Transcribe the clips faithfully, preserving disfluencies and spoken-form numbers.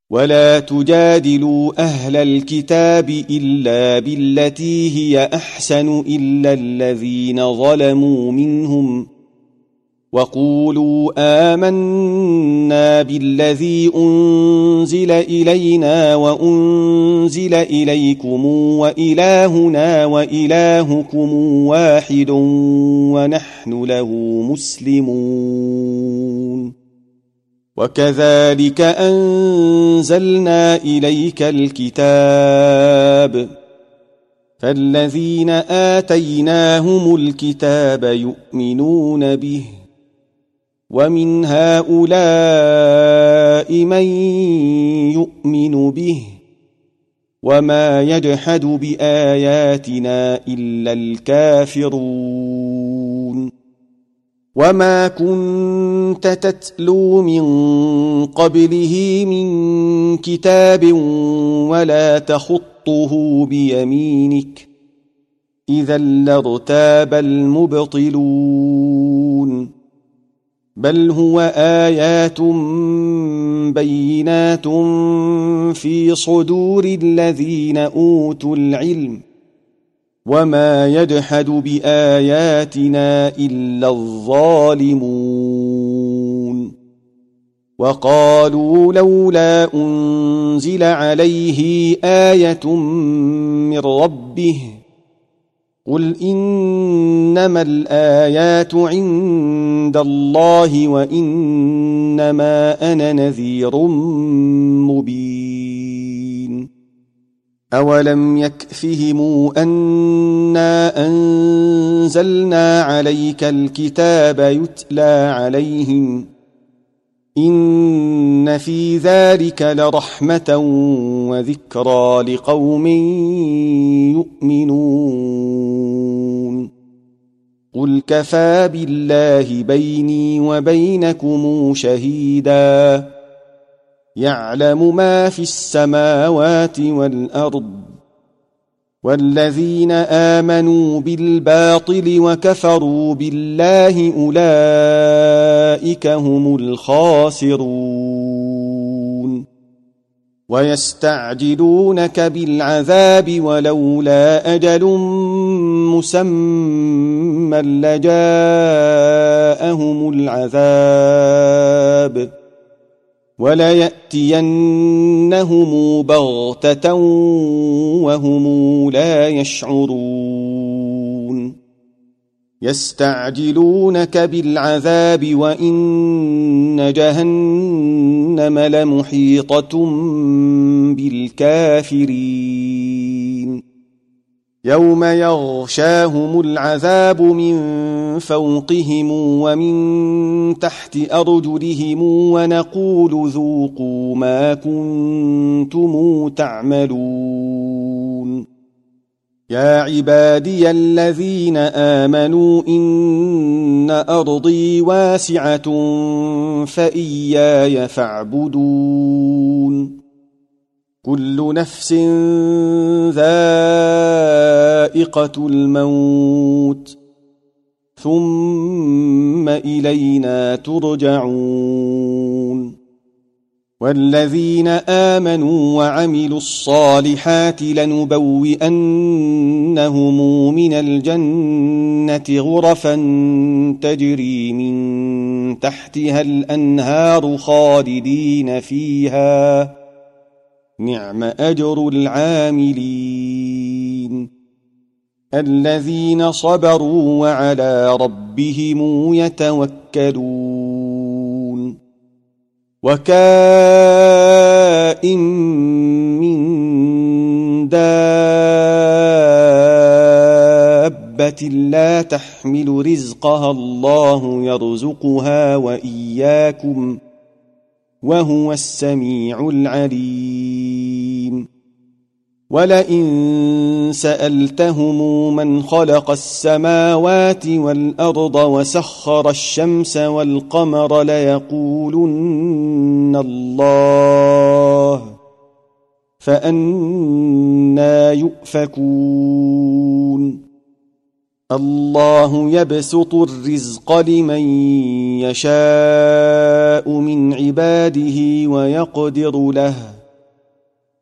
ولا تجادلوا أهل الكتاب إلا بالتي هي أحسن إلا الذين ظلموا منهم وقولوا آمنا بالذي أنزل إلينا وأنزل إليكم وإلهنا وإلهكم واحد ونحن له مسلمون وكذلك أنزلنا إليك الكتاب فالذين آتيناهم الكتاب يؤمنون به ومن هؤلاء من يؤمن به وما يجحد بآياتنا إلا الكافرون وما كنت تتلو من قبله من كتاب ولا تخطه بيمينك إذا لارتاب المبطلون بل هو آيات بينات في صدور الذين أوتوا العلم وما يجحد بآياتنا إلا الظالمون وقالوا لولا أنزل عليه آية من ربه قل إنما الآيات عند الله وإنما أنا نذير مبين أولم يكفهم أنا أنزلنا عليك الكتاب يتلى عليهم إن في ذلك لرحمة وذكرى لقوم يؤمنون قل كفى بالله بيني وبينكم شهيدا يعلم ما في السماوات والأرض والذين آمنوا بالباطل وكفروا بالله أولئك هم الخاسرون ويستعجلونك بالعذاب ولولا أجل مسمى لجاءهم العذاب وليأتينهم بغتة وهم لا يشعرون يستعجلونك بالعذاب وإن جهنم لمحيطة بالكافرين يوم يغشاهم العذاب من فوقهم ومن تحت أرجلهم ونقول ذوقوا ما كنتم تعملون يا عبادي الذين آمنوا إن أرضي واسعة فإياي فاعبدون كل نفس ذائقة الموت ثم إلينا ترجعون والذين آمنوا وعملوا الصالحات لنبوئنهم من الجنة غرفا تجري من تحتها الأنهار خالدين فيها نعم أجر العاملين الذين صبروا وعلى ربهم يتوكلون وكائن من دابة لا تحمل رزقها الله يرزقها وإياكم وهو السميع العليم ولئن سألتهم من خلق السماوات والأرض وسخر الشمس والقمر ليقولن الله فأنى يؤفكون الله يبسط الرزق لمن يشاء من عباده ويقدر له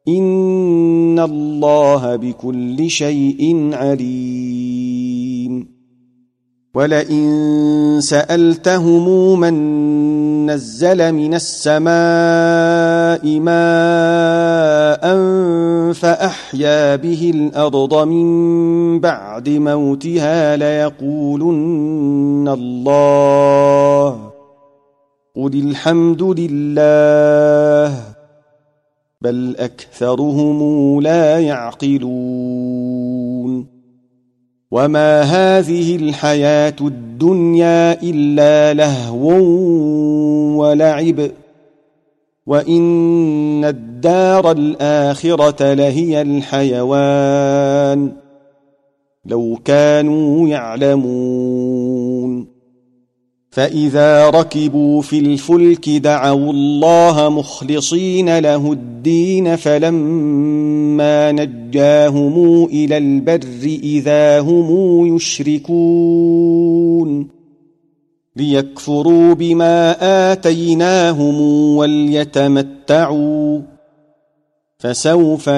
إن الله بكل شيء عليم ولئن سألتهم من نزل من السماء ماء فأحيا به الأرض من بعد موتها ليقولن الله قل الحمد لله بل أكثرهم لا يعقلون وما هذه الحياة الدنيا إلا لهو ولعب وإن الدار الآخرة لهي الحيوان لو كانوا يعلمون فإذا ركبوا في الفلك دعوا الله مخلصين له الدين فلما نجاهم إلى البر إذا هم يشركون ليكفروا بما آتيناهم وليتمتعوا فسوف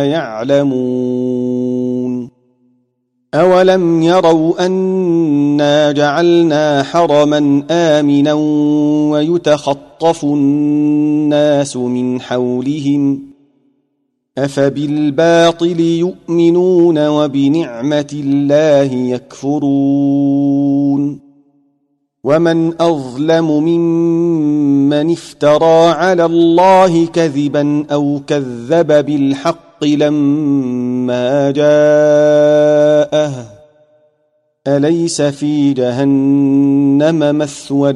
يعلمون أولم يروا أنا جعلنا حرما آمنا ويتخطف الناس من حولهم أفبالباطل يؤمنون وبنعمة الله يكفرون ومن أظلم ممن افترى على الله كذبا أو كذب بالحق لما جاءه أليس في جهنم مثوى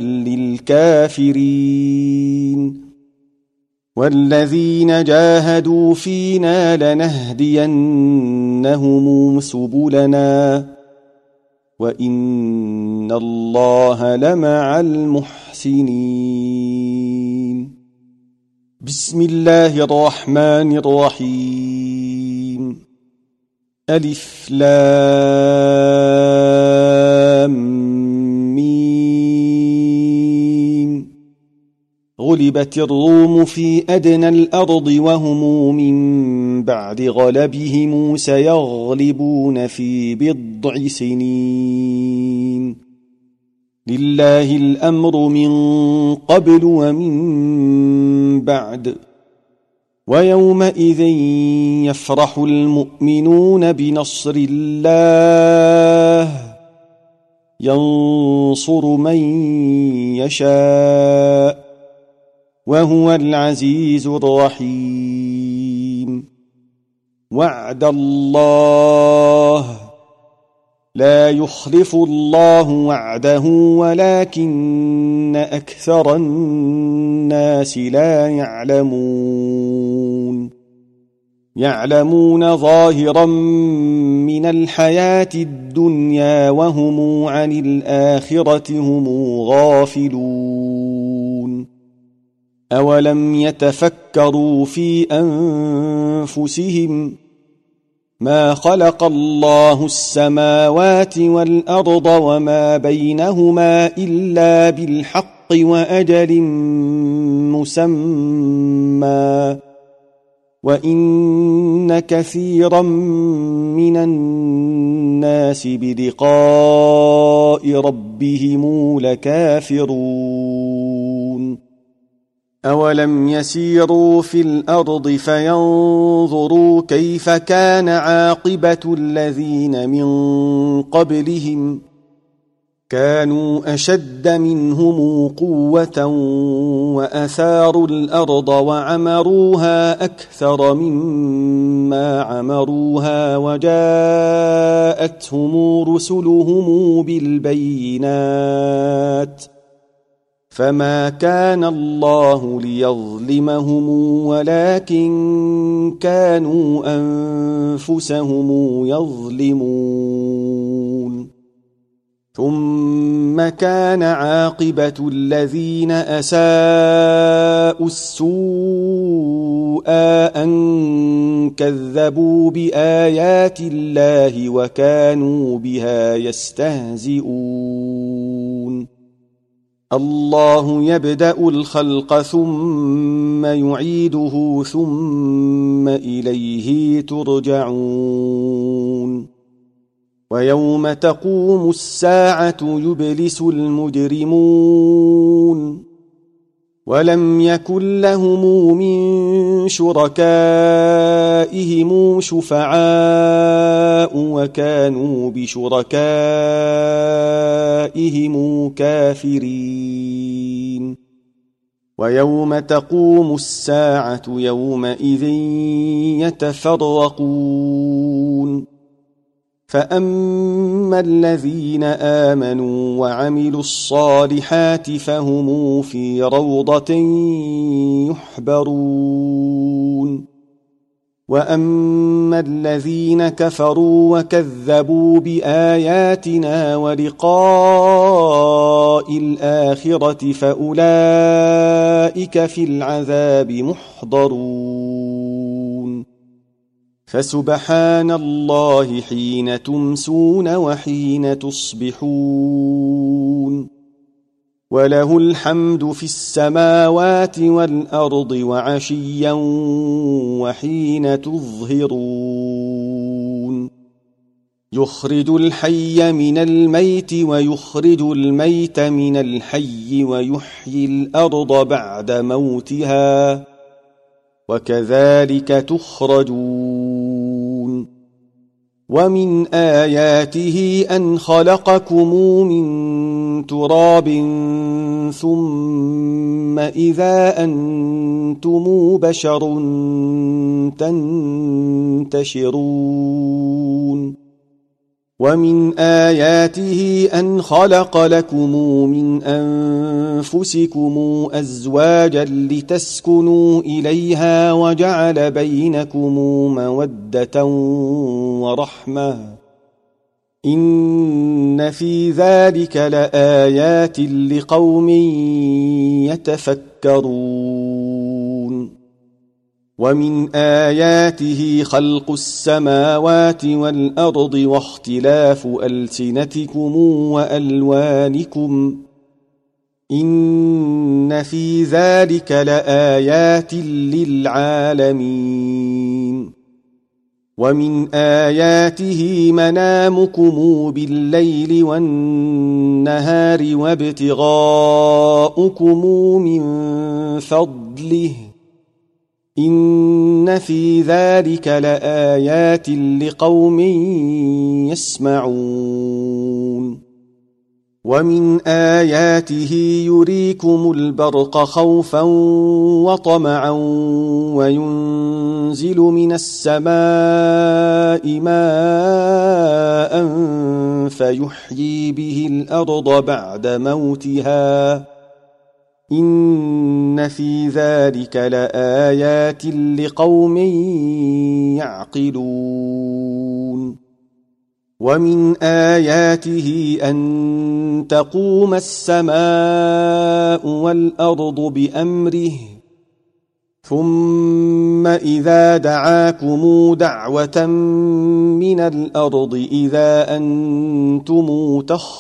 للكافرين والذين جاهدوا فينا لنهدينهم سبلنا وإن الله لمع المحسنين بسم الله الرحمن الرحيم ألف لام ميم غلبت الروم في أدنى الأرض وهم من بعد غلبهم سيغلبون في بضع سنين لله الأمر من قبل ومن بعد ويومئذ يفرح المؤمنون بنصر الله ينصر من يشاء وهو العزيز الرحيم وعد الله لا يخلف الله وعده ولكن أكثر الناس لا يعلمون يعلمون ظاهرا من الحياة الدنيا وهم عن الآخرة هم غافلون أولم يتفكروا في أنفسهم ما خلق الله السماوات والأرض وما بينهما إلا بالحق وأجل مسمى وإن كثيرا من الناس بلقاء ربهم لكافرون أولم يسيروا في الأرض فينظروا كيف كان عاقبة الذين من قبلهم كانوا أشد منهم قوة وأثاروا الأرض وعمروها أكثر مما عمروها وجاءتهم رسلهم بالبينات فما كان الله ليظلمهم ولكن كانوا أنفسهم يظلمون ثم كان عاقبة الذين أساءوا السوء أن كذبوا بآيات الله وكانوا بها يستهزئون الله يبدأ الخلق ثم يعيده ثم إليه ترجعون ويوم تقوم الساعة يبلس المجرمون ولم يكن لهم من شركائهم شفعاء وكانوا بشركائهم كافرين ويوم تقوم الساعة يومئذ يتفرقون فأما الذين آمنوا وعملوا الصالحات فهم في روضة يحبرون وأما الذين كفروا وكذبوا بآياتنا ولقاء الآخرة فأولئك في العذاب محضرون فسبحان الله حين تمسون وحين تصبحون وله الحمد في السماوات والأرض وعشيا وحين تظهرون يخرج الحي من الميت ويخرج الميت من الحي ويحيي الأرض بعد موتها وكذلك تخرجون ومن آياته أن خلقكم من تراب ثم إذا أنتم بشر تنتشرون ومن آياته أن خلق لكم من أنفسكم أزواجا لتسكنوا إليها وجعل بينكم مودة ورحمة إن في ذلك لآيات لقوم يتفكرون ومن آياته خلق السماوات والأرض واختلاف ألسنتكم وألوانكم إن في ذلك لآيات للعالمين ومن آياته منامكم بالليل والنهار وابتغاؤكم من فضله إن في ذلك لآيات لقوم يسمعون ومن آياته يريكم البرق خوفا وطمعا وينزل من السماء ماء فيحيي به الأرض بعد موتها إن في ذلك لآيات لقوم يعقلون ومن آياته أن تقوم السماء والأرض بأمره ثم إذا دعاكم دعوة من الأرض إذا أنتم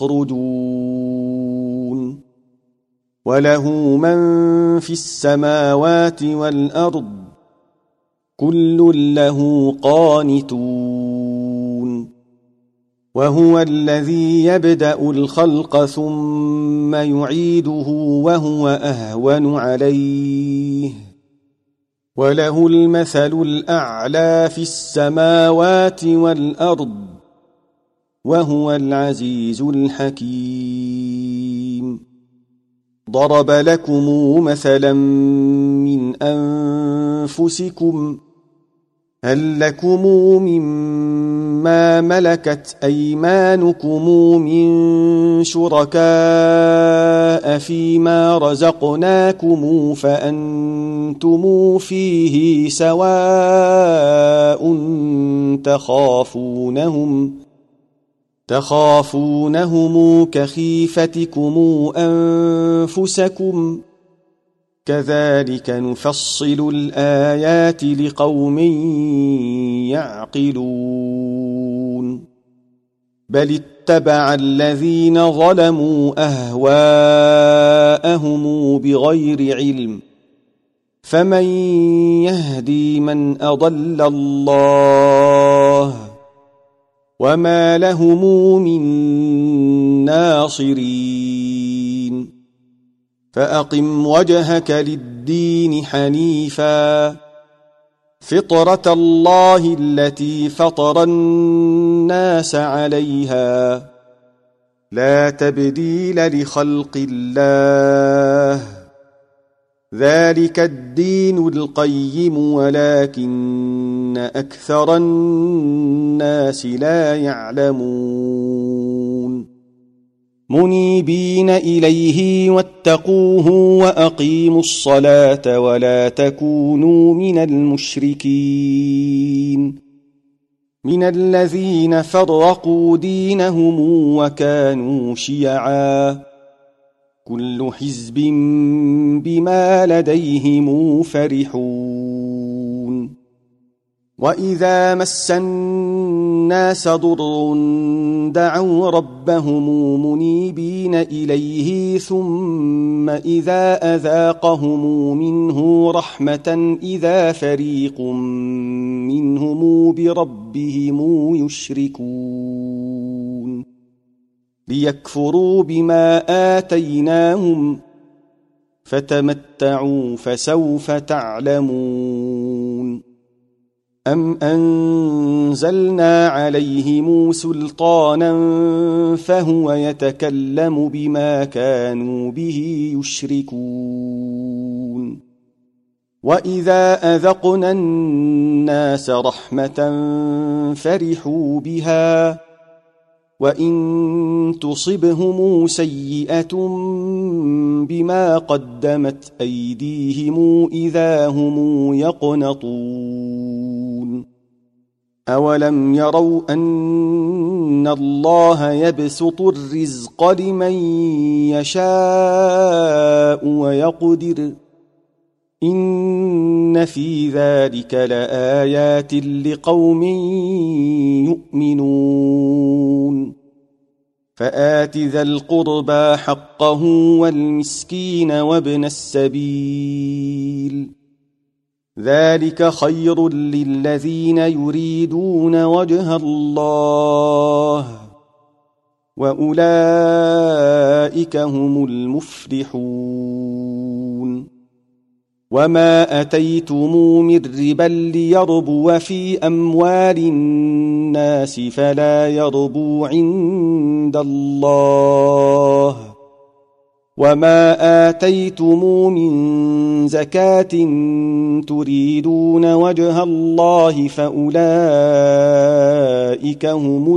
تخرجون وله من في السماوات والأرض كل له قانتون وهو الذي يبدأ الخلق ثم يعيده وهو أهون عليه وله المثل الأعلى في السماوات والأرض وهو العزيز الحكيم ضرب لكم مثلا من أنفسكم هل لكم مما ملكت أيمانكم من شركاء فيما رزقناكم فأنتم فيه سواء تخافونهم تخافونهم كخيفتكم أنفسكم كذلك نفصل الآيات لقوم يعقلون بل اتبع الذين ظلموا أهواءهم بغير علم فمن يهدي من أضل الله وما لهم من ناصرين فأقم وجهك للدين حنيفا فطرة الله التي فطر الناس عليها لا تبديل لخلق الله ذلك الدين القيم ولكن أكثر الناس لا يعلمون منيبين إليه واتقوه وأقيموا الصلاة ولا تكونوا من المشركين من الذين فرقوا دينهم وكانوا شيعا كل حزب بما لديهم فرحون وإذا مس الناس ضر دعوا ربهم منيبين إليه ثم إذا أذاقهم منه رحمة إذا فريق منهم بربهم يشركون ليكفروا بما آتيناهم فتمتعوا فسوف تعلمون أم أنزلنا عليهم سلطانا فهو يتكلم بما كانوا به يشركون وإذا أذقنا الناس رحمة فرحوا بها وإن تصبهم سيئة بما قدمت أيديهم إذا هم يقنطون أولم يروا أن الله يبسط الرزق لمن يشاء ويقدر إن في ذلك لآيات لقوم يؤمنون فآت ذا القربى حقه والمسكين وابن السبيل ذلك خير للذين يريدون وجه الله وأولئك هم المفلحون وما أتيتم من ربا ليربو في أموال الناس فلا يربو عند الله وما آتيتم من زكاة تريدون وجه الله فأولئك هم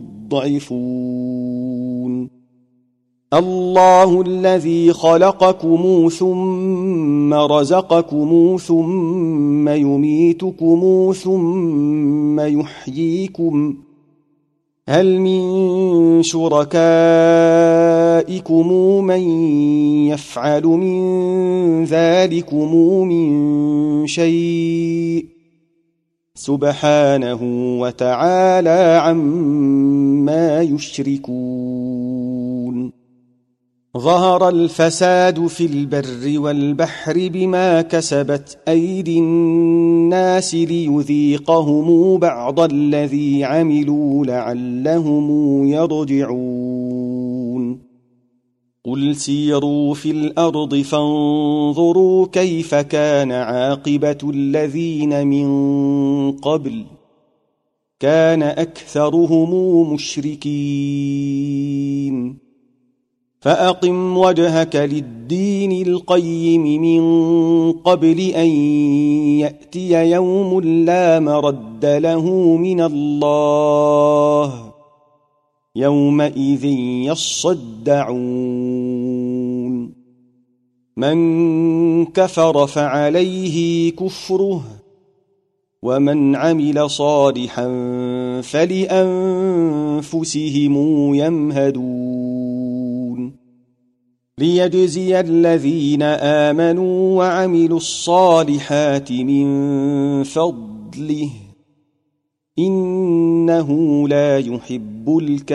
المضعفون الله الذي خلقكم ثم رزقكم ثم يميتكم ثم يحييكم هل من شركائكم من يفعل من ذلكم من شيء سبحانه وتعالى عما يشركون ظهر الفساد في البر والبحر بما كسبت أيدي الناس ليذيقهم بعض الذي عملوا لعلهم يرجعون قل سيروا في الأرض فانظروا كيف كان عاقبة الذين من قبل كان أكثرهم مشركين فأقم وجهك للدين القيم من قبل أن يأتي يوم لا مرد له من الله يومئذ يصدعون من كفر فعليه كفره ومن عمل صالحا فلأنفسهم يمهدون ليجزي الذين آمنوا وعملوا الصالحات من فضله إنه لا يحب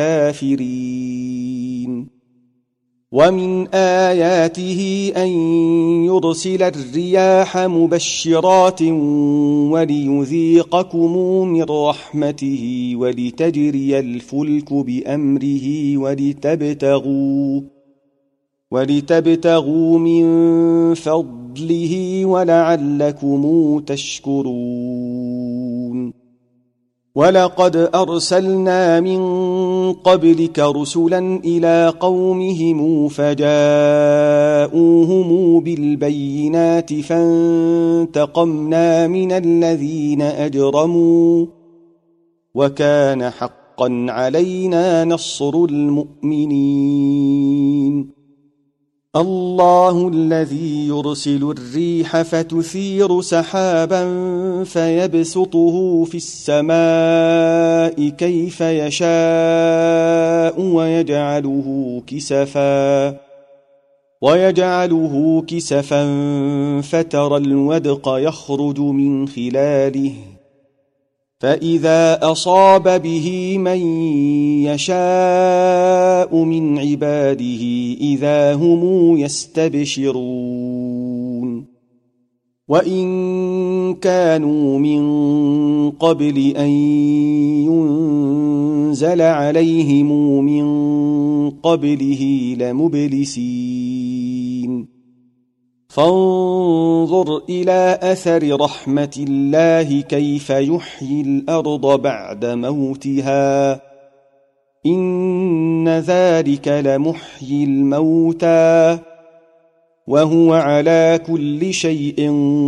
الكافرين ومن آياته أن يرسل الرياح مبشرات وليذيقكم من رحمته ولتجري الفلك بأمره ولتبتغوا ولتبتغوا من فضله ولعلكم تشكرون ولقد أرسلنا من قبلك رسلا إلى قومهم فجاءوهم بالبينات فانتقمنا من الذين أجرموا وكان حقا علينا نصر المؤمنين الله الذي يرسل الريح فتثير سحابا فيبسطه في السماء كيف يشاء ويجعله كسفا ويجعله كسفا فترى الودق يخرج من خلاله فإذا أصاب به من يشاء من عباده إذا هم يستبشرون وإن كانوا من قبل أن ينزل عليهم من قبله لمبلسين فانظر إلى أثر رحمة الله كيف يحيي الأرض بعد موتها إن ذلك لمحيي الموتى وهو على كل شيء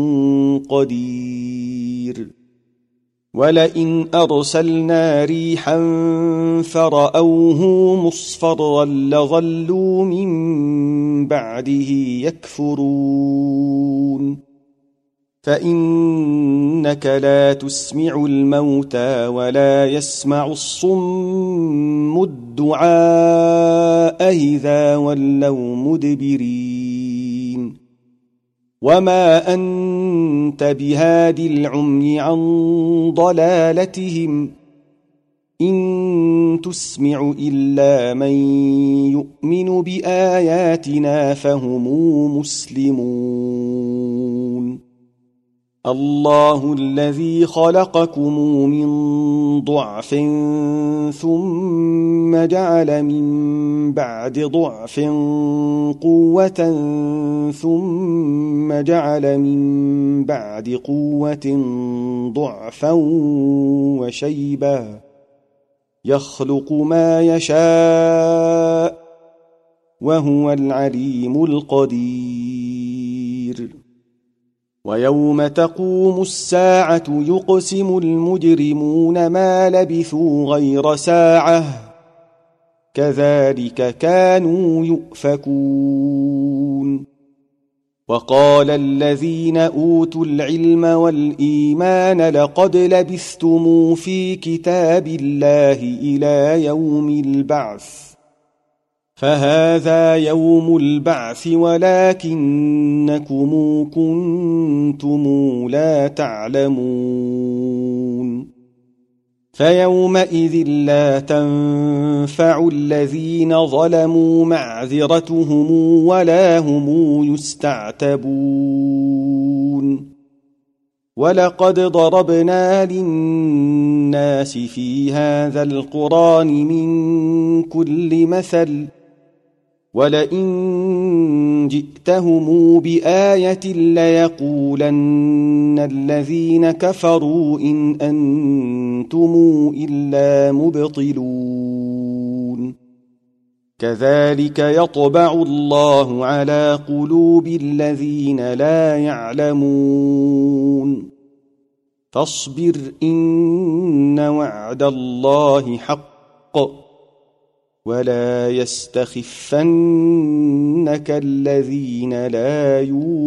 قدير ولئن أرسلنا ريحا فرأوه مصفرا لظلوا من بعده يكفرون فإنك لا تسمع الموتى ولا يسمع الصم الدعاء إذا ولوا مدبرين وما أنت بهاد العمي عن ضلالتهم إن تسمع إلا من يؤمن بآياتنا فهم مسلمون الله الذي خلقكم من ضعف ثم جعل من بعد ضعف قوة ثم جعل من بعد قوة ضعفا وشيبة يخلق ما يشاء وهو العليم القدير ويوم تقوم الساعة يقسم المجرمون ما لبثوا غير ساعة كذلك كانوا يؤفكون وقال الذين أوتوا العلم والإيمان لقد لبثتم في كتاب الله إلى يوم البعث فهذا يوم البعث ولكنكم كنتم لا تعلمون فيومئذ لا تنفع الذين ظلموا معذرتهم ولا هم يستعتبون ولقد ضربنا للناس في هذا القرآن من كل مثل ولئن جئتهم بآية ليقولن الذين كفروا إن أنتم إلا مبطلون كذلك يطبع الله على قلوب الذين لا يعلمون فاصبر إن وعد الله حق ولا يستخفنك الذين لا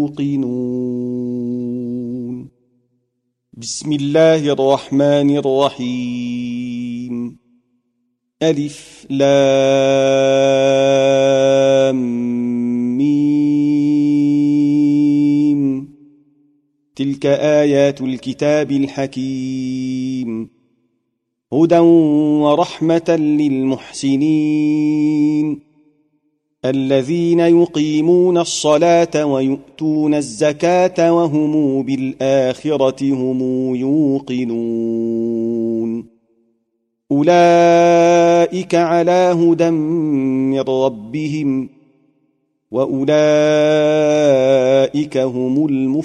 يوقنون بسم الله الرحمن الرحيم ألف لام ميم تلك آيات الكتاب الحكيم هدى ورحمة للمحسنين الذين يقيمون الصلاة ويؤتون الزكاة وهم بالآخرة هم يوقنون أولئك على هدى من ربهم وأولئك هم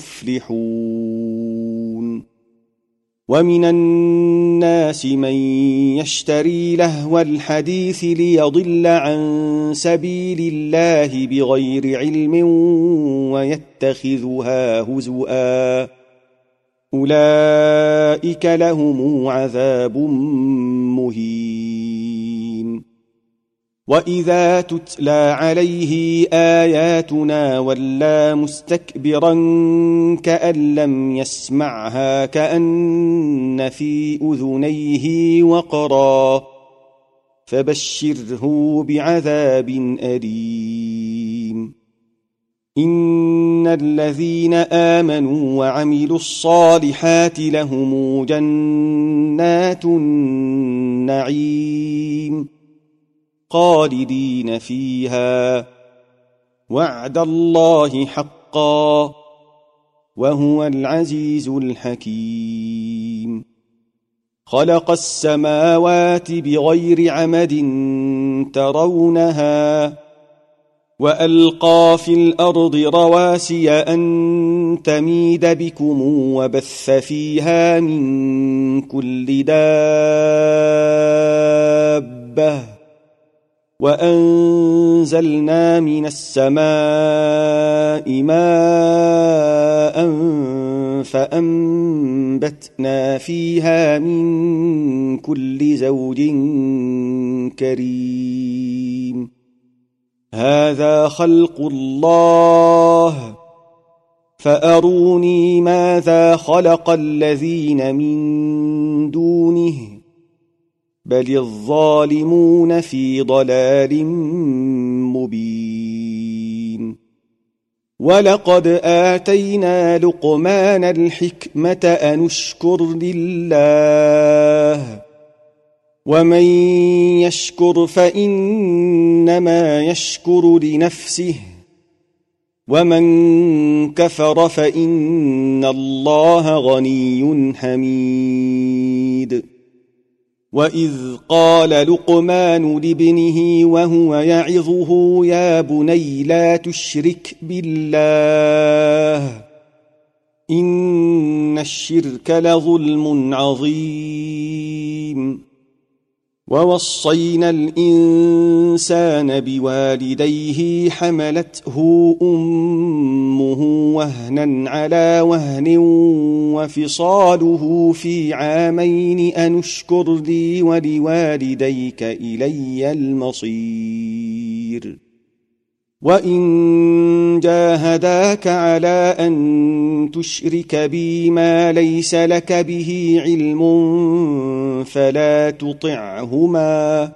المفلحون ومن الناس من يشتري لهو الحديث ليضل عن سبيل الله بغير علم ويتخذها هزؤا أولئك لهم عذاب مهين وإذا تتلى عليه آياتنا ولى مستكبرا كأن لم يسمعها كأن في أذنيه وقرا فبشره بعذاب أليم إن الذين آمنوا وعملوا الصالحات لهم جنات النعيم خالدين فيها وعد الله حقا وهو العزيز الحكيم خلق السماوات بغير عمد ترونها وألقى في الأرض رواسي أن تميد بكم وبث فيها من كل دابة وأنزلنا من السماء ماء فأنبتنا فيها من كل زوج كريم هذا خلق الله فأروني ماذا خلق الذين من دونه بل الظالمون في ضلال مبين ولقد آتينا لقمان الحكمة أن اشكر لله ومن يشكر فإنما يشكر لنفسه ومن كفر فإن الله غني حميد وإذ قال لقمان لابنه وهو يعظه يا بني لا تشرك بالله إن الشرك لظلم عظيم ووصينا الإنسان بوالديه حملته أمه وهنا على وهن وفصاله في عامين أن اشكر لي ولوالديك إلي المصير وإن جاهداك على أن تشرك بي ما ليس لك به علم فلا تطعهما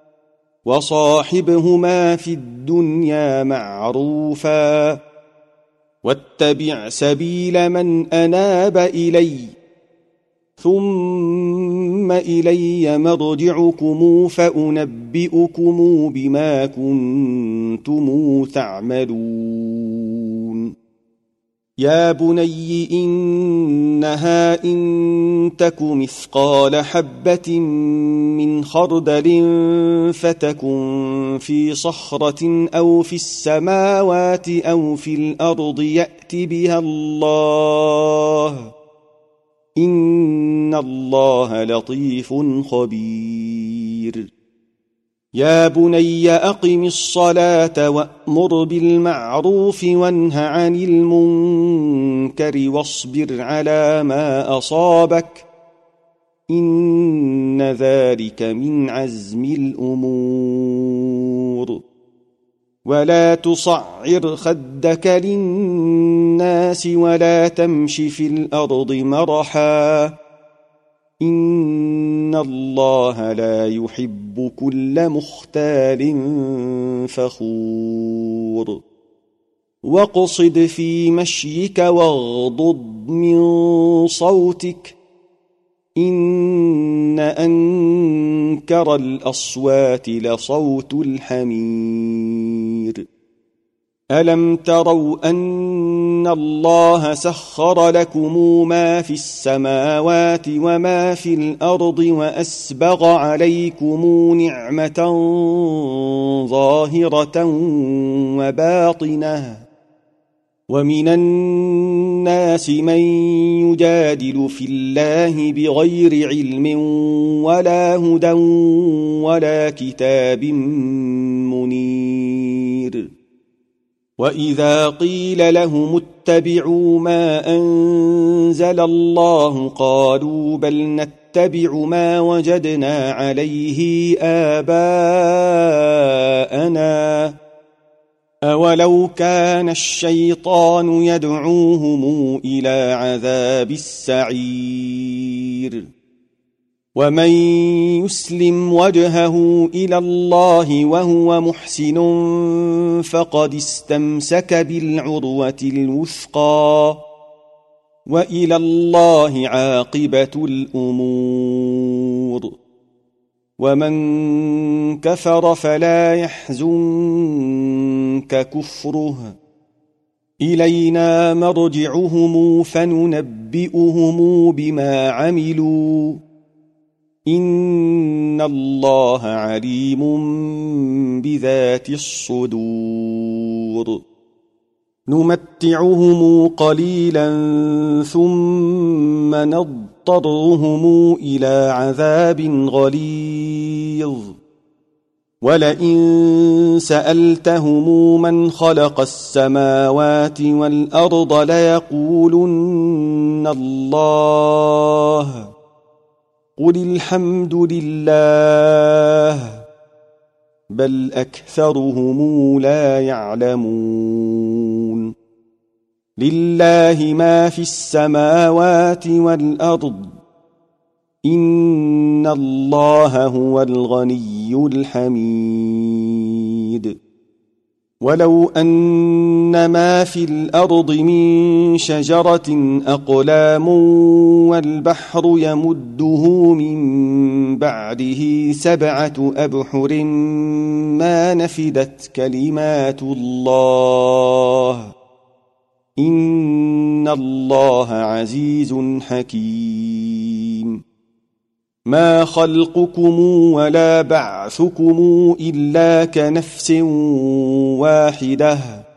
وصاحبهما في الدنيا معروفا واتبع سبيل من أناب إلي ثم إلي مرجعكم فأنبئكم بما كنتم تعملون يا بني إنها إن تك مثقال حبة من خردل فتكن في صخرة أو في السماوات أو في الأرض يأت بها الله إن الله لطيف خبير يا بني أقم الصلاة وأمر بالمعروف وانه عن المنكر واصبر على ما أصابك إن ذلك من عزم الأمور ولا تصعر خدك للناس ولا تمش في الأرض مرحا إن الله لا يحب كل مختال فخور واقصد في مشيك واغضض من صوتك إن أنكر الأصوات لصوت الحمير ألم تروا أن الله سخر لكم ما في السماوات وما في الأرض وأسبغ عليكم نعمة ظاهرة وباطنة ومن الناس من يجادل في الله بغير علم ولا هدى ولا كتاب منير وإذا قيل لهم اتبعوا ما أنزل الله قالوا بل نتبع ما وجدنا عليه آباءنا أولو كان الشيطان يدعوهم إلى عذاب السعير ومن يسلم وجهه إلى الله وهو محسن فقد استمسك بالعروة الوثقى وإلى الله عاقبة الأمور ومن كفر فلا يحزنك كفره إلينا مرجعهم فننبئهم بما عملوا إن الله عليم بذات الصدور نمتعهم قليلا ثم نضطرهم إلى عذاب غليظ ولئن سألتهم من خلق السماوات والأرض ليقولن الله قل الحمد لله بل أكثرهم لا يعلمون لله ما في السماوات والأرض إن الله هو الغني الحميد ولو أن ما في الأرض من شجرة أقلام والبحر يمده من بعده سبعة أبحر ما نفدت كلمات الله إن الله عزيز حكيم ما خلقكم ولا بعثكم إلا كنفس واحدة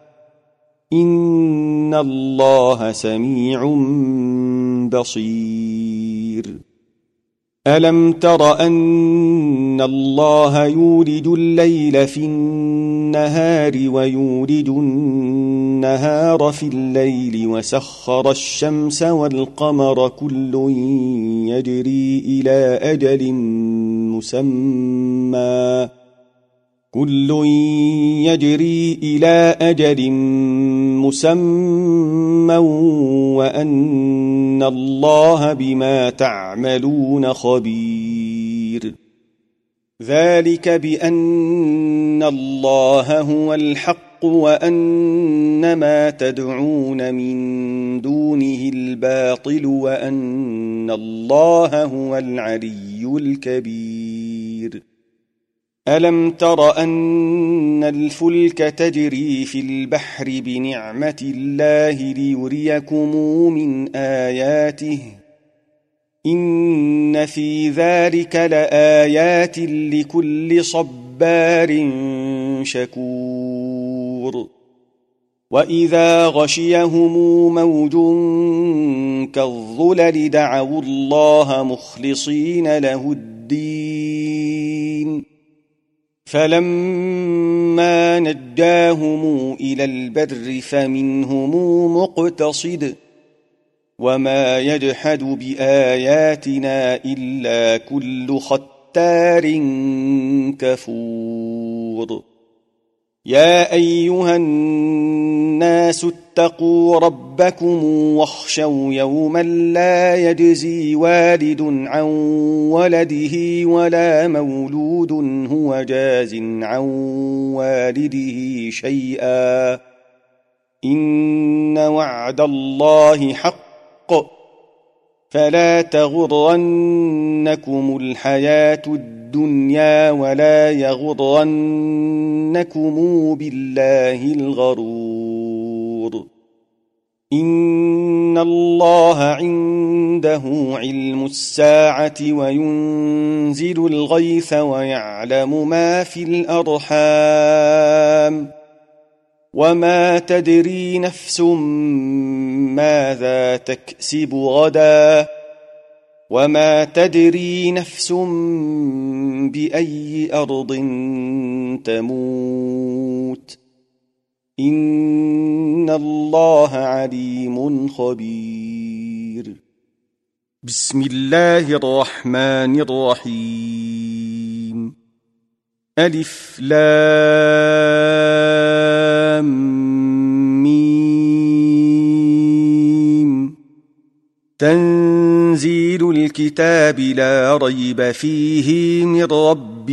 إن الله سميع بصير ألم تر أن الله يولج الليل في النهار ويولج النهار في الليل وسخر الشمس والقمر كل يجري إلى أجل مسمى كل يجري إلى أجل مسمى وأن الله بما تعملون خبير ذلك بأن الله هو الحق وأن ما تدعون من دونه الباطل وأن الله هو العلي الكبير ألم تر أن الفلك تجري في البحر بنعمة الله ليريكم من آياته إن في ذلك لآيات لكل صبار شكور وإذا غشيهم موج كالظلل دعوا الله مخلصين له الدين فلما نجاهم إلى البر فمنهم مقتصد وما يجحد بآياتنا إلا كل ختار كفور يا أيها الناس اتقوا ربكم واخشوا يوما لا يجزي والد عن ولده ولا مولود هو جاز عن والده شيئا إن وعد الله حق فلا تغرنكم الحياة الدنيا ولا يغرنكم بالله الغرور إن الله عنده علم الساعة وينزل الغيث ويعلم ما في الأرحام وما تدري نفس ماذا تكسب غدا وما تدري نفس بأي أرض تموت إن الله عليم خبير بسم الله الرحمن الرحيم ألف لام ميم تنزيل الكتاب لا ريب فيه من رب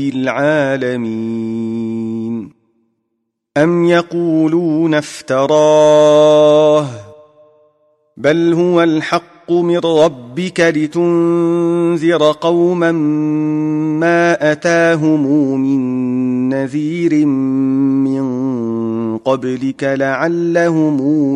العالمين أم يقولون افتراه بل هو الحق من ربك لتنذر قوما ما أتاهم من نذير من قبلك لعلهم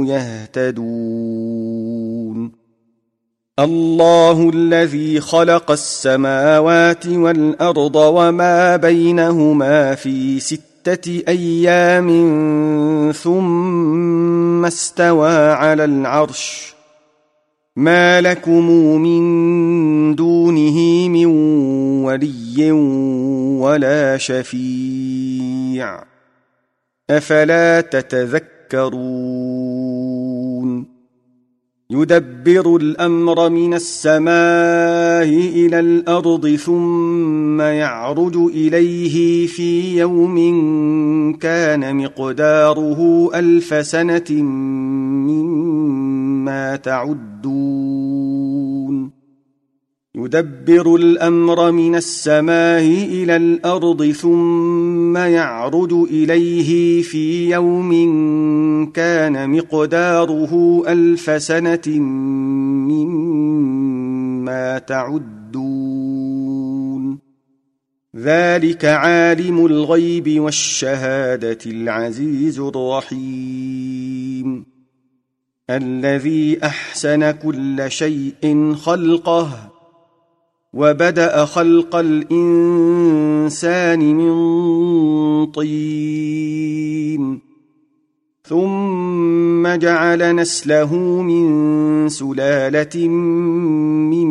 يهتدون الله الذي خلق السماوات والأرض وما بينهما في ستة أيام ثم استوى على العرش ما لكم من دونه من ولي ولا شفيع أفلا تتذكرون يدبر الأمر من السماء إلى الأرض ثم يعرج إليه في يوم كان مقداره ألف سنة مما تعدون يدبر الأمر من السماء إلى الأرض ثم يعرج إليه في يوم كان مقداره ألف سنة مما تعدون ذلك عالم الغيب والشهادة العزيز الرحيم الذي أحسن كل شيء خلقه وبدأ خلق الإنسان من طين ثم جعل نسله من سلالة من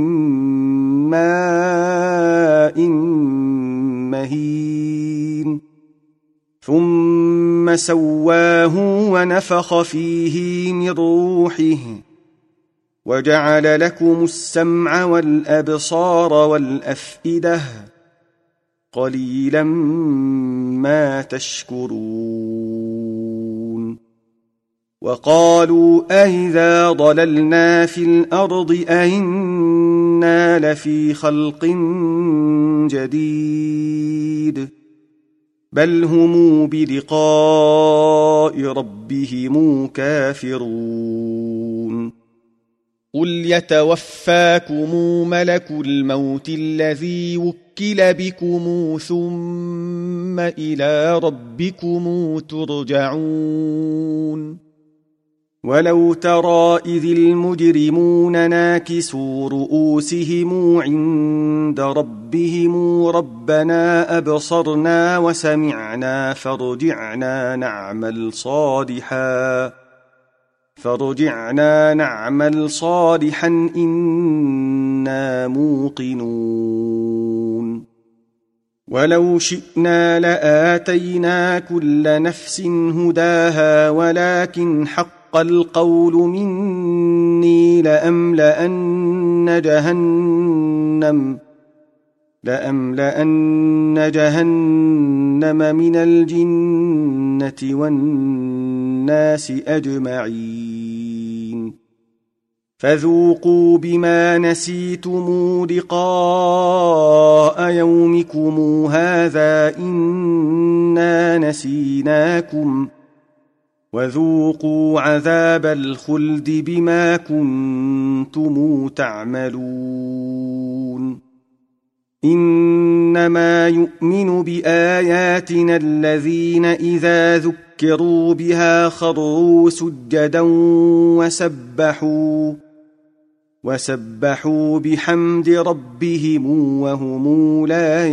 ماء مهين ثم سواه ونفخ فيه من روحه وجعل لكم السمع والأبصار والأفئدة قليلا ما تشكرون وقالوا أئذا ضللنا في الأرض أئنا لفي خلق جديد بل هم بلقاء ربهم كافرون قل يتوفاكم ملك الموت الذي وكل بكم ثم إلى ربكم ترجعون ولو ترى إذ المجرمون ناكسوا رؤوسهم عند ربهم ربنا أبصرنا وسمعنا فارجعنا نعمل صالحا فارجعنا نعمل صالحا إنا موقنون ولو شئنا لآتينا كل نفس هداها ولكن حق القول مني لأملأن جهنم لأملأن جهنم من الجنة والناس أجمعين فذوقوا بما نسيتم لقاء يومكم هذا إنا نسيناكم وذوقوا عذاب الخلد بما كنتم تعملون إنما يؤمن بآياتنا الذين إذا ذكروا بها خروا سجدا وسبحوا وسبحوا بحمد ربهم وهم لا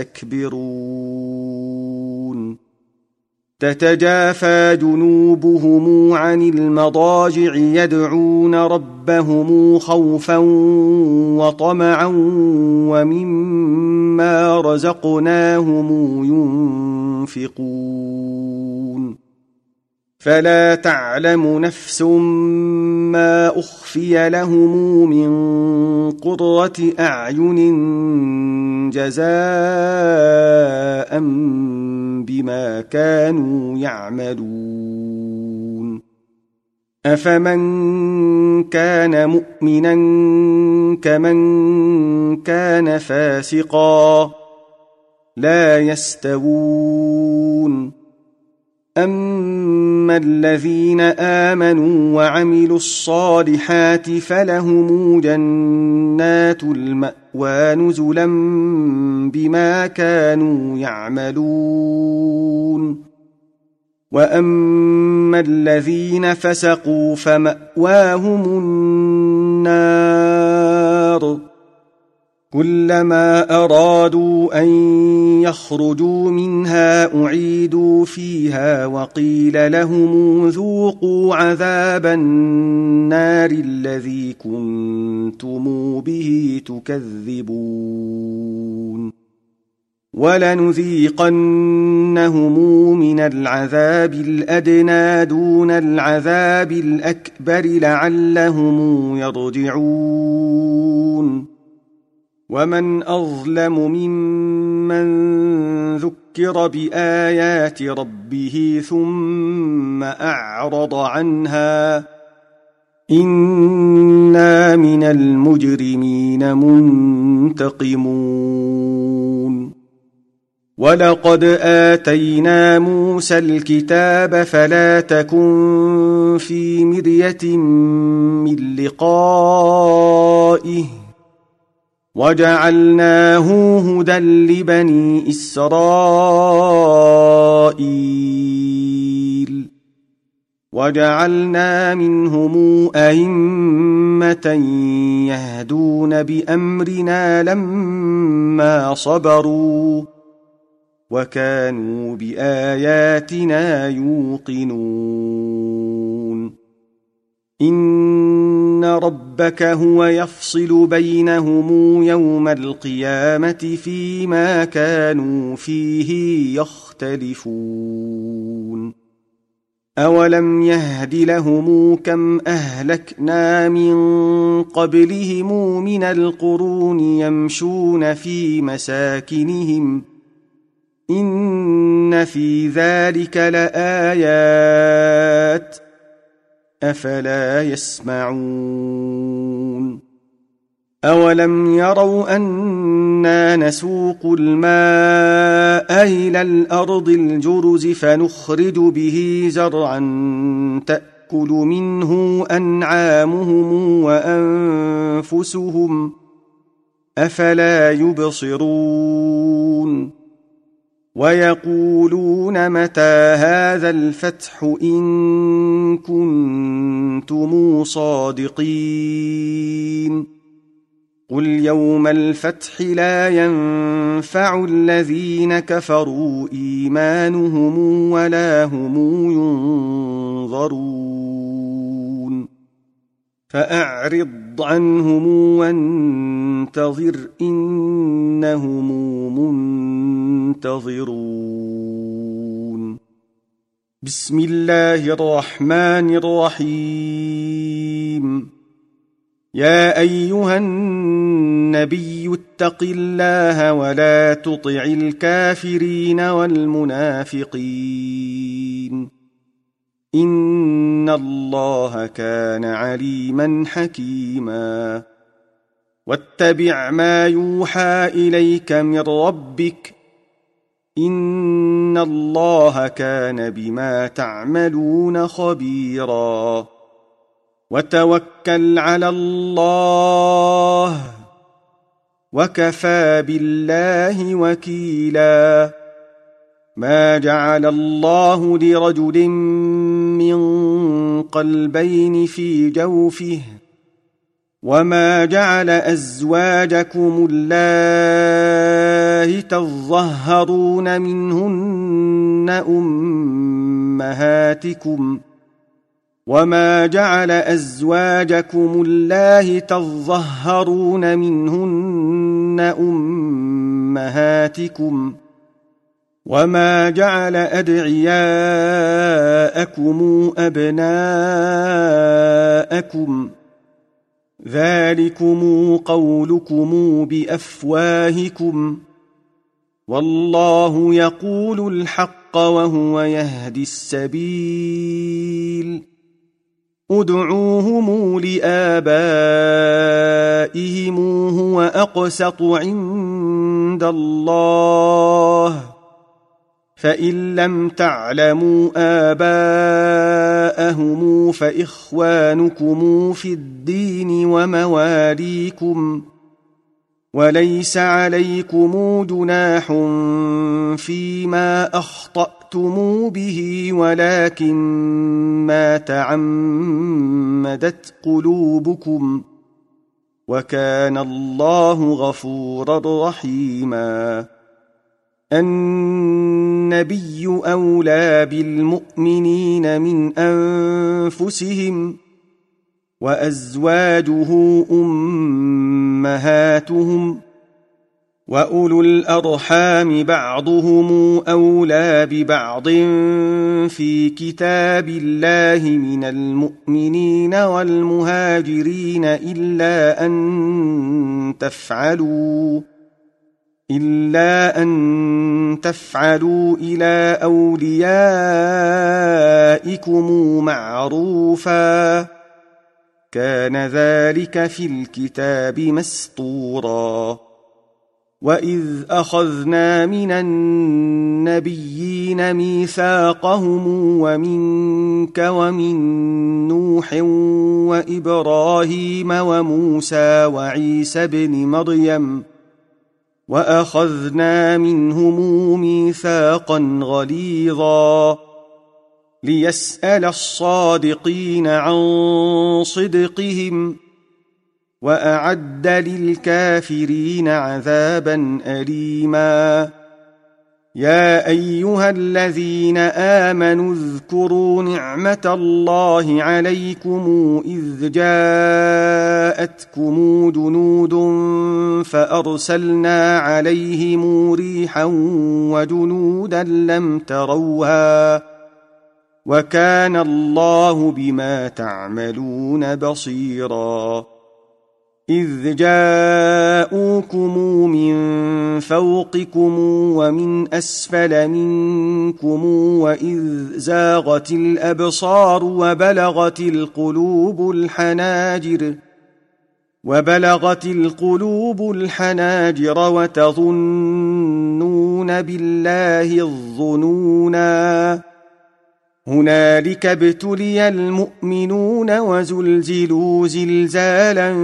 يستكبرون تتجافى جنوبهم عن المضاجع يدعون ربهم خوفا وطمعا ومما رزقناهم ينفقون فلا تعلم نفس ما أخفي لهم من قرة أعين جزاء بما كانوا يعملون أفمن كان مؤمنا كمن كان فاسقا لا يستوون أما الذين آمنوا وعملوا الصالحات فلهم جنات المأوى نزلا بما كانوا يعملون وأما الذين فسقوا فمأواهم النار كلما أرادوا أن يخرجوا منها أعيدوا فيها وقيل لهم ذوقوا عذاب النار الذي كنتم به تكذبون ولنذيقنهم من العذاب الأدنى دون العذاب الأكبر لعلهم يرجعون ومن أظلم ممن ذكر بآيات ربه ثم أعرض عنها إنا من المجرمين منتقمون ولقد آتينا موسى الكتاب فلا تكن في مرية من لقائه وجعلناه هدى لبني إسرائيل وجعلنا منهم أئمة يهدون بأمرنا لما صبروا وكانوا بآياتنا يوقنون إن ربك هو يفصل بينهم يوم القيامة فيما كانوا فيه يختلفون أولم يهد لهم كم أهلكنا من قبلهم من القرون يمشون في مساكنهم إن في ذلك لآيات أفلا يسمعون أولم يروا أنا نسوق الماء إلى الأرض الجرز فنخرج به زرعا تأكل منه أنعامهم وأنفسهم أفلا يبصرون ويقولون متى هذا الفتح إن كنتم صادقين قل يوم الفتح لا ينفع الذين كفروا إيمانهم ولا هم ينظرون فأعرض عنهم وانتظر إنهم منتظرون بسم الله الرحمن الرحيم يا أيها النبي اتق الله ولا تطع الكافرين والمنافقين إن الله كان عليما حكيما واتبع ما يوحى إليك من ربك إن الله كان بما تعملون خبيرا وتوكل على الله وكفى بالله وكيلا ما جعل الله لرجل من قلبين في جوفه وما جعل أزواجكم اللائي تظهرون منهن أمهاتكم وما جعل أزواجكم اللائي تظهرون منهن أمهاتكم وما جعل أدعياءكم أبناءكم ذلكم قولكم بأفواهكم والله يقول الحق وهو يهدي السبيل ادعوهم لآبائهم هو أقسط عند الله فإن لم تعلموا آباءهم فإخوانكم في الدين ومواليكم وليس عليكم جناح فيما أخطأتم به ولكن ما تعمدت قلوبكم وكان الله غفورا رحيما النبي أولى بالمؤمنين من أنفسهم وأزواجه أمهاتهم وأولو الأرحام بعضهم أولى ببعض في كتاب الله من المؤمنين والمهاجرين إلا أن تفعلوا إلا أن تفعلوا إلى أوليائكم معروفا كان ذلك في الكتاب مسطورا وإذ أخذنا من النبيين ميثاقهم ومنك ومن نوح وإبراهيم وموسى وعيسى بن مريم وأخذنا منهم ميثاقا غليظا ليسأل الصادقين عن صدقهم وأعد للكافرين عذابا أليما يا أيها الذين آمنوا اذكروا نعمة الله عليكم إذ جاءتكم جنود فأرسلنا عليهم ريحا وجنودا لم تروها وكان الله بما تعملون بصيرا إذ جاءوكم من فوقكم ومن أسفل منكم وإذ زاغت الأبصار وبلغت القلوب الحناجر وبلغت القلوب الحناجر وتظنون بالله الظنونا هنالك ابتلي المؤمنون وزلزلوا زلزالا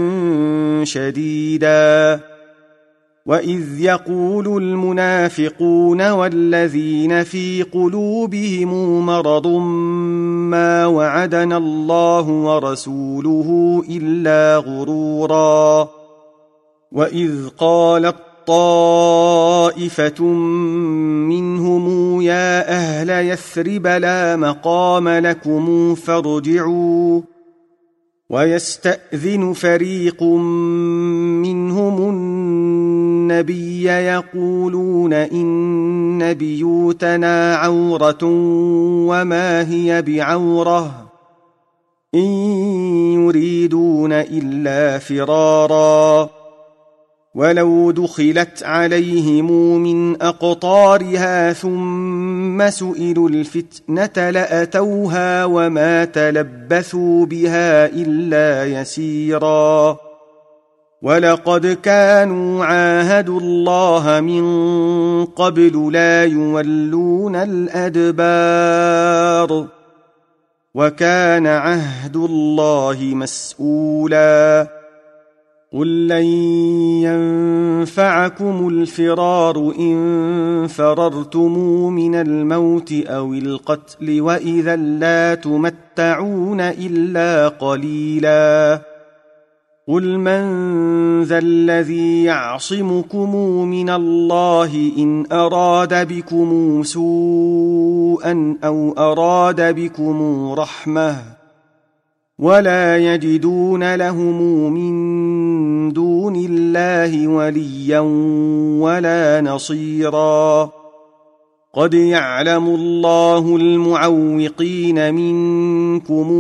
شديدا وإذ يقول المنافقون والذين في قلوبهم مرض ما وعدنا الله ورسوله إلا غرورا وإذ قالت طائفة منهم يا أهل يثرب لا مقام لكم فارجعوا ويستأذن فريق منهم النبي يقولون إن بيوتنا عورة وما هي بعورة إن يريدون إلا فرارا ولو دخلت عليهم من أقطارها ثم سئلوا الفتنة لأتوها وما تلبثوا بها إلا يسيرا ولقد كانوا عاهدوا الله من قبل لا يولون الأدبار وكان عهد الله مسؤولا قل لن ينفعكم الفرار إن فررتم من الموت أو القتل وإذا لا تمتعون إلا قليلا قل من ذا الذي يعصمكم من الله إن أراد بكم سوءا أو أراد بكم رحمة ولا يجدون لهم من دون الله وليا ولا نصيرا قد يعلم الله المعوقين منكم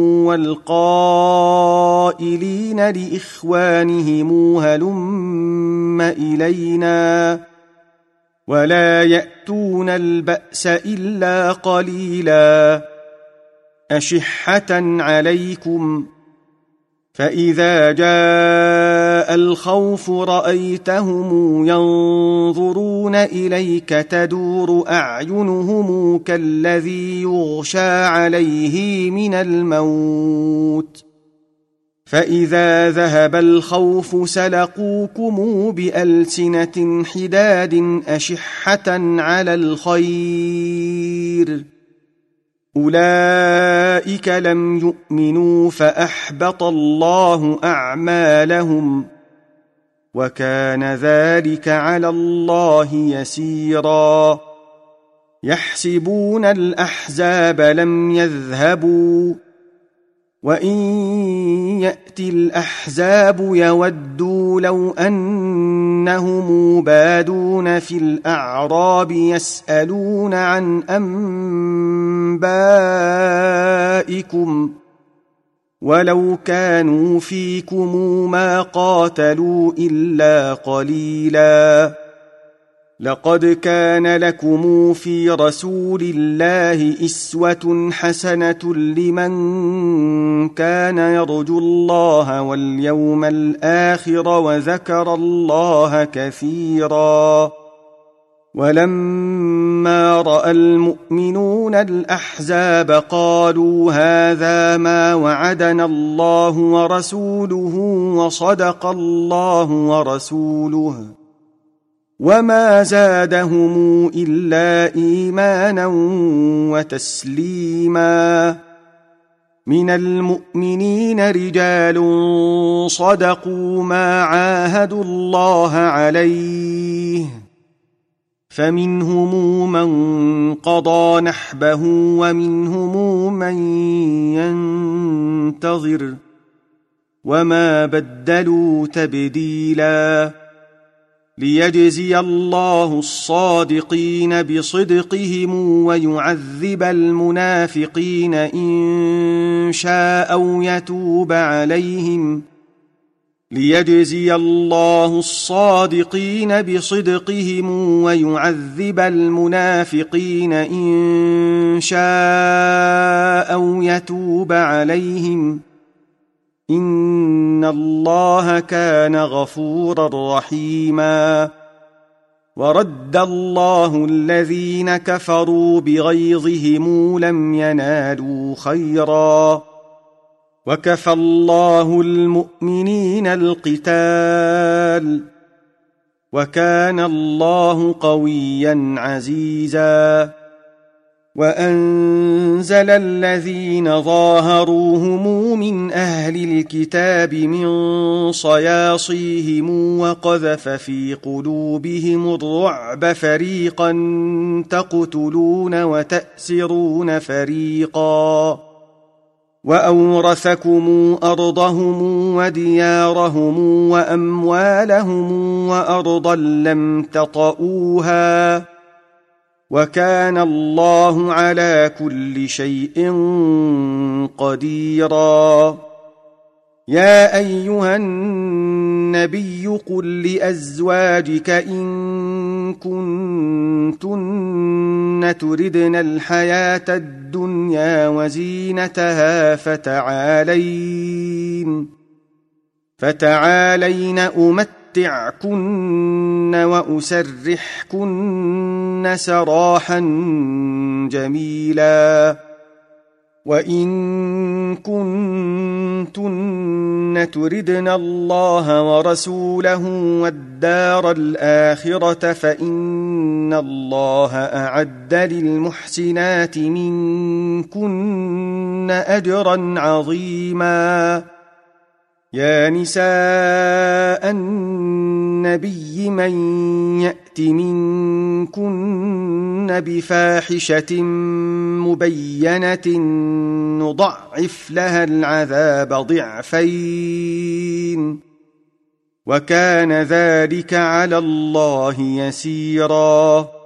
والقائلين لإخوانهم هلم إلينا ولا يأتون البأس إلا قليلا أشحة عليكم فإذا جاء الخوف رأيتهم ينظرون إليك تدور أعينهم كالذي يغشى عليه من الموت فإذا ذهب الخوف سلقوكم بألسنة حداد أشحة على الخير أولئك لم يؤمنوا فأحبط الله أعمالهم وكان ذلك على الله يسيرا يحسبون الأحزاب لم يذهبوا وإن يأتي الأحزاب يودوا لو أنهم بادون في الأعراب يسألون عن أنبائكم ولو كانوا فيكم ما قاتلوا إلا قليلا لقد كان لكم في رسول الله إسوة حسنة لمن كان يرجو الله واليوم الآخر وذكر الله كثيرا ولما رأى المؤمنون الأحزاب قالوا هذا ما وعدنا الله ورسوله وصدق الله ورسوله وما زادهم إلا إيمانا وتسليما من المؤمنين رجال صدقوا ما عاهدوا الله عليه فمنهم من قضى نحبه ومنهم من ينتظر وما بدلوا تبديلا ليجزي الله الصادقين بصدقهم ويعذب المنافقين إن شاء أو يتوب عليهم ليجزي الله الصادقين بصدقهم ويعذب المنافقين إن شاء أو يتوب عليهم إن الله كان غفورا رحيما ورد الله الذين كفروا بغيظهم لم ينالوا خيرا وكفى الله المؤمنين القتال وكان الله قويا عزيزا وأنزل الذين ظاهروهم من أهل الكتاب من صياصيهم وقذف في قلوبهم الرعب فريقا تقتلون وتأسرون فريقا وأورثكم أرضهم وديارهم وأموالهم وأرضا لم تطئوها وكان الله على كل شيء قديرا يا أيها النبي قل لأزواجك إن كنتن تردن الحياة الدنيا وزينتها فتعالين فتعالين أمتعكن وأسرحكن سراحا جميلا وإن كنتن تردن الله ورسوله والدار الآخرة فإن الله أعد للمحسنات منكن أجرا عظيما يا نساء النبي من يأت منكن بفاحشة مبينة نضعف لها العذاب ضعفين وكان ذلك على الله يسيرا